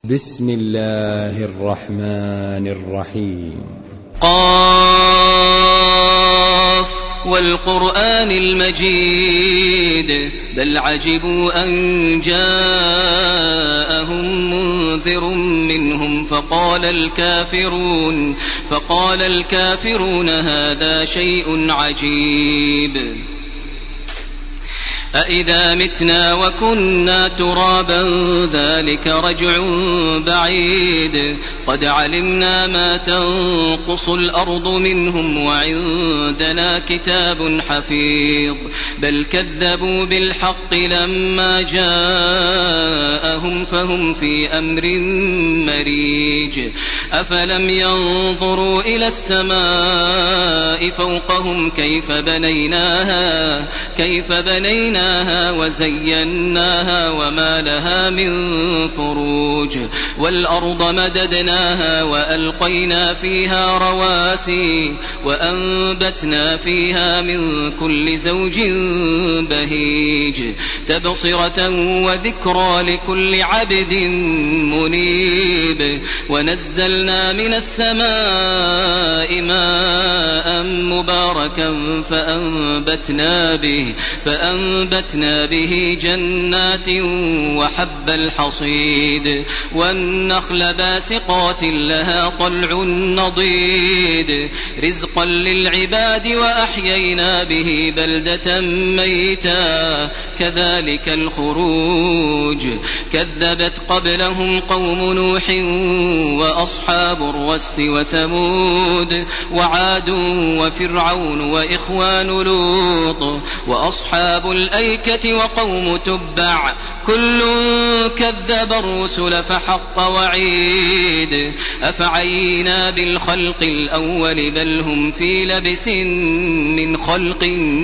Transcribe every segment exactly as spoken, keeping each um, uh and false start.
بسم الله الرحمن الرحيم. قاف والقرآن المجيد بل عجبوا أن جاءهم منذر منهم فقال الكافرون فقال الكافرون هذا شيء عجيب أإذا متنا وكنا ترابا ذلك رجع بعيد قد علمنا ما تنقص الأرض منهم وعندنا كتاب حفيظ بل كذبوا بالحق لما جاءهم فهم في أمر مريج أفلم ينظروا إلى السماء فوقهم كيف بنيناها كيف بنيناها وزيناها وما لها من فروج والأرض مددناها وألقينا فيها رواسي وأنبتنا فيها من كل زوج بهيج تبصرة وذكرى لكل عبد منيب ونزلنا من السماء ماء مباركا فأنبتنا به فأنبتنا به جنات وحب الحصيد والنخل باسقات لها طلع نضيد رزقا للعباد وأحيينا به بلدة ميتا كذلك الخروج كذبت قبلهم قوم نوح وأصحاب الرس وثمود وعاد وفرعون وإخوان لوط وأصحاب الأيكة وقوم تبع كل كذب الرسل فحق وعيد أفعينا بالخلق الأول بل هم في لبس من خلق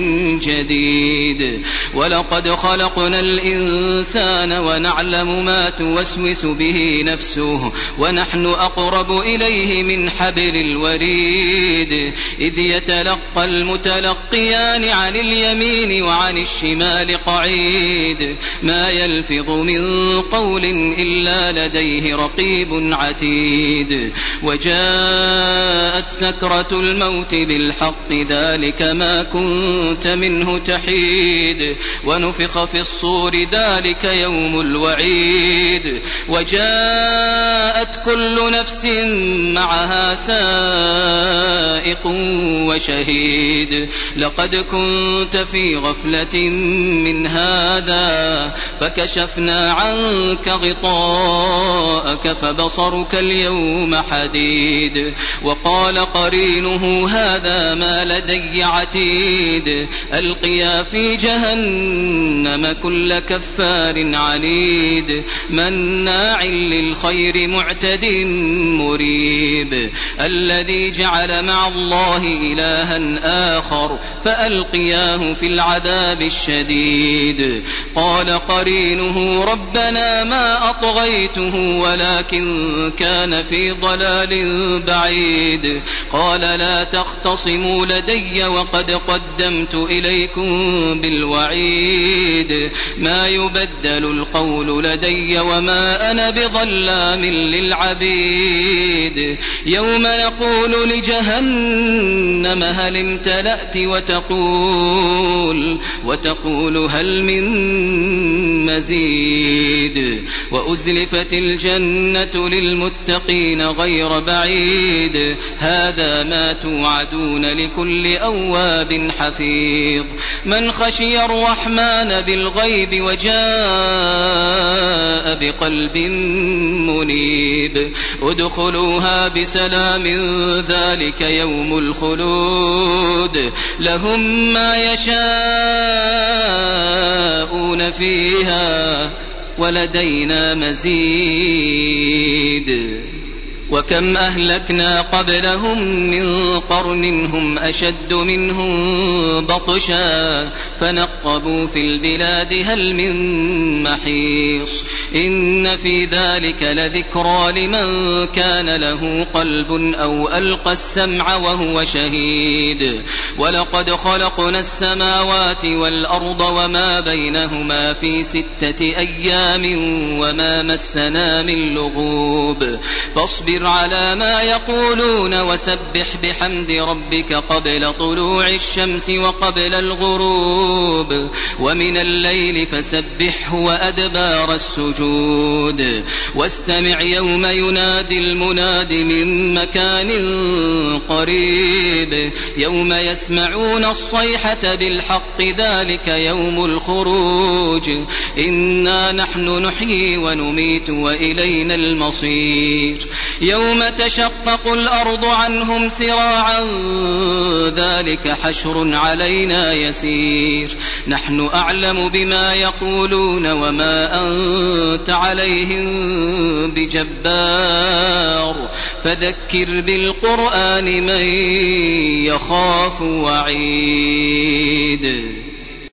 جديد ولقد خلقنا الإنسان ونعلم ما توسوس به نفسه ونحن أقرب إليه من حبل الوريد إذ يتلقى المتلقيان عن اليمين وعن الشمال قعيد ما يلفظ من قول إلا لديه رقيب عتيد وجاءت سكرة الموت بالحق ذلك ما كنت منه تحيد ونفخ في الصور ذلك يوم الوعيد وجاءت كل نفس معها سائق وشهيد لقد كنت في غفلة من هذا فكشفنا عنك غطاءك فبصرك اليوم حديد وقال قرينه هذا ما لدي عتيد ألقيا في جهنم كل كفار عنيد مناع للخير معتد مريب الذي جعل مع الله إلها آخر فألقياه في العذاب الشديد قال قرينه ربنا ما أطغيته ولكن كان في ضلال بعيد قال لا تختصموا لدي وقد قدمت إليكم بالوعيد ما يبدل القول لدي وما أنا بظلام للعبيد يوم نقول لجهنم هل امتلأت وتقول وتقول هل من مزيد وأزلفت الجنة للمتقين غير بعيد هذا ما توعدون لكل أواب حفيظ من خشي الرحمن بالغيب وجاء بقلب منيب ادخلوها بسلام ذلك يوم الخلود لهم ما يشاءون فيها ولدينا مزيد وكم أهلكنا قبلهم من قرن هم أشد منهم بطشا فنقبوا في البلاد هل من محيص إن في ذلك لذكرى لمن كان له قلب أو ألقى السمع وهو شهيد ولقد خلقنا السماوات والأرض وما بينهما في ستة أيام وما مسنا من لغوب فاصبر على ما يقولون وسبح بحمد ربك قبل طلوع الشمس وقبل الغروب ومن الليل فسبحه وأدبار السجود واستمع يوم ينادي المناد من مكان قريب يوم يسمعون الصيحة بالحق ذلك يوم الخروج إنا نحن نحيي ونميت وإلينا المصير يوم تشقق الأرض عنهم سراعا ذلك حشر علينا يسير نحن أعلم بما يقولون وما أنت عليهم بجبار فذكر بالقرآن من يخاف وعيد.